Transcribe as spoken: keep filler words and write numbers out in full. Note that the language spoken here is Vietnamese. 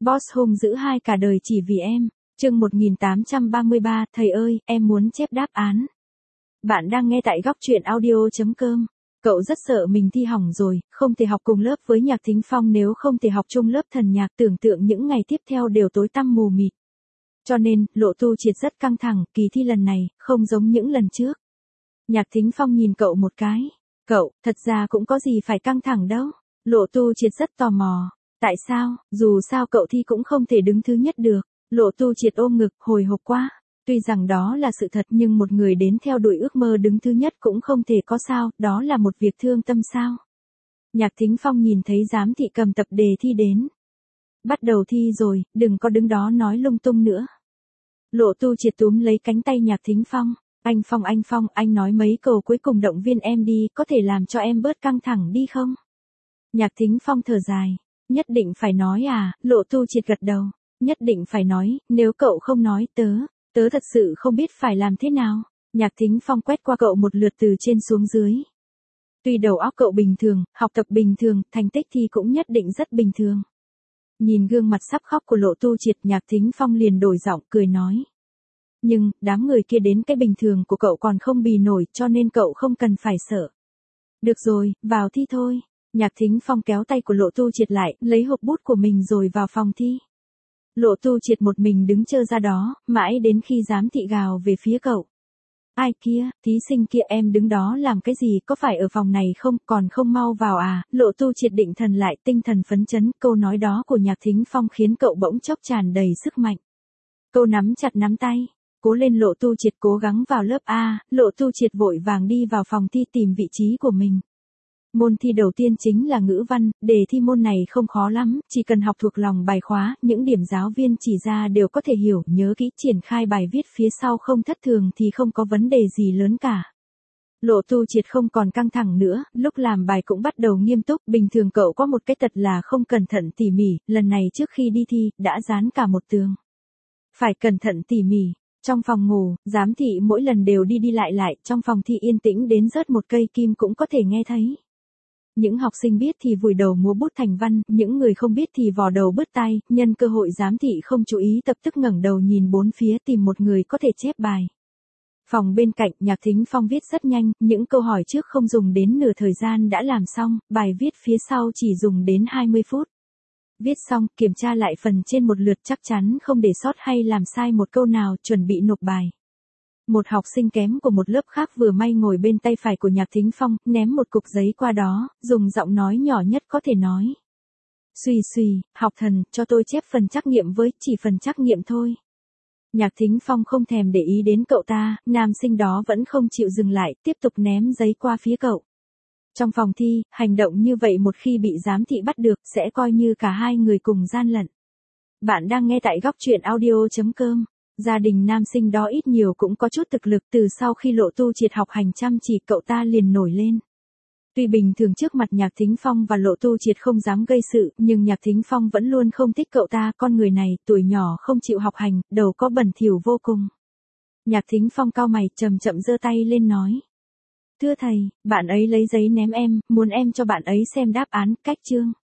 Boss hung dữ hai cả đời chỉ vì em. Chương một nghìn tám trăm ba mươi ba, thầy ơi, em muốn chép đáp án. Bạn đang nghe tại góc truyện audio chấm com. Cậu rất sợ mình thi hỏng rồi, không thể học cùng lớp với Nhạc Thính Phong, nếu không thể học chung lớp thần nhạc, tưởng tượng những ngày tiếp theo đều tối tăm mù mịt. Cho nên, Lộ Tu Triệt rất căng thẳng, kỳ thi lần này, không giống những lần trước. Nhạc Thính Phong nhìn cậu một cái. Cậu, thật ra cũng có gì phải căng thẳng đâu. Lộ Tu Triệt rất tò mò. Tại sao, dù sao cậu thi cũng không thể đứng thứ nhất được. Lộ Tu Triệt ôm ngực, hồi hộp quá. Tuy rằng đó là sự thật nhưng một người đến theo đuổi ước mơ đứng thứ nhất cũng không thể có sao, đó là một việc thương tâm sao. Nhạc Thính Phong nhìn thấy giám thị cầm tập đề thi đến. Bắt đầu thi rồi, đừng có đứng đó nói lung tung nữa. Lộ Tu Triệt túm lấy cánh tay Nhạc Thính Phong. Anh Phong anh Phong, anh nói mấy câu cuối cùng động viên em đi, có thể làm cho em bớt căng thẳng đi không? Nhạc Thính Phong thở dài. Nhất định phải nói à, Lộ Tu Triệt gật đầu. Nhất định phải nói, nếu cậu không nói tớ, tớ thật sự không biết phải làm thế nào. Nhạc Thính Phong quét qua cậu một lượt từ trên xuống dưới. Tuy đầu óc cậu bình thường, học tập bình thường, thành tích thì cũng nhất định rất bình thường. Nhìn gương mặt sắp khóc của Lộ Tu Triệt, Nhạc Thính Phong liền đổi giọng cười nói. Nhưng, đám người kia đến cái bình thường của cậu còn không bì nổi, cho nên cậu không cần phải sợ. Được rồi, vào thi thôi. Nhạc Thính Phong kéo tay của Lộ Tu Triệt lại, lấy hộp bút của mình rồi vào phòng thi. Lộ Tu Triệt một mình đứng chơ ra đó, mãi đến khi giám thị gào về phía cậu. Ai kia, thí sinh kia, em đứng đó làm cái gì, có phải ở phòng này không, còn không mau vào à? Lộ Tu Triệt định thần lại, tinh thần phấn chấn, câu nói đó của Nhạc Thính Phong khiến cậu bỗng chốc tràn đầy sức mạnh. Cậu nắm chặt nắm tay. Cố lên Lộ Tu Triệt, cố gắng vào lớp A. Lộ Tu Triệt vội vàng đi vào phòng thi tìm vị trí của mình. Môn thi đầu tiên chính là ngữ văn, đề thi môn này không khó lắm, chỉ cần học thuộc lòng bài khóa, những điểm giáo viên chỉ ra đều có thể hiểu, nhớ kỹ, triển khai bài viết phía sau không thất thường thì không có vấn đề gì lớn cả. Lộ Tu Triệt không còn căng thẳng nữa, lúc làm bài cũng bắt đầu nghiêm túc, bình thường cậu có một cái tật là không cẩn thận tỉ mỉ, lần này trước khi đi thi, đã dán cả một tường. Phải cẩn thận tỉ mỉ. Trong phòng ngủ, giám thị mỗi lần đều đi đi lại lại, trong phòng thi yên tĩnh đến rớt một cây kim cũng có thể nghe thấy. Những học sinh biết thì vùi đầu múa bút thành văn, những người không biết thì vò đầu bứt tai, nhân cơ hội giám thị không chú ý tập tức ngẩng đầu nhìn bốn phía tìm một người có thể chép bài. Phòng bên cạnh, Nhạc Thính Phong viết rất nhanh, những câu hỏi trước không dùng đến nửa thời gian đã làm xong, bài viết phía sau chỉ dùng đến hai mươi phút. Viết xong, kiểm tra lại phần trên một lượt chắc chắn không để sót hay làm sai một câu nào, chuẩn bị nộp bài. Một học sinh kém của một lớp khác vừa may ngồi bên tay phải của Nhạc Thính Phong, ném một cục giấy qua đó, dùng giọng nói nhỏ nhất có thể nói. Xùy xùy, học thần, cho tôi chép phần trắc nghiệm với, chỉ phần trắc nghiệm thôi. Nhạc Thính Phong không thèm để ý đến cậu ta, nam sinh đó vẫn không chịu dừng lại, tiếp tục ném giấy qua phía cậu. Trong phòng thi, hành động như vậy một khi bị giám thị bắt được, sẽ coi như cả hai người cùng gian lận. Bạn đang nghe tại góc truyện audio chấm com. Gia đình nam sinh đó ít nhiều cũng có chút thực lực, từ sau khi Lộ Tu Triệt học hành chăm chỉ cậu ta liền nổi lên. Tuy bình thường trước mặt Nhạc Thính Phong và Lộ Tu Triệt không dám gây sự, nhưng Nhạc Thính Phong vẫn luôn không thích cậu ta, con người này, tuổi nhỏ không chịu học hành, đầu có bẩn thỉu vô cùng. Nhạc Thính Phong cau mày, chậm chậm giơ tay lên nói. Thưa thầy, bạn ấy lấy giấy ném em, muốn em cho bạn ấy xem đáp án, cách chương.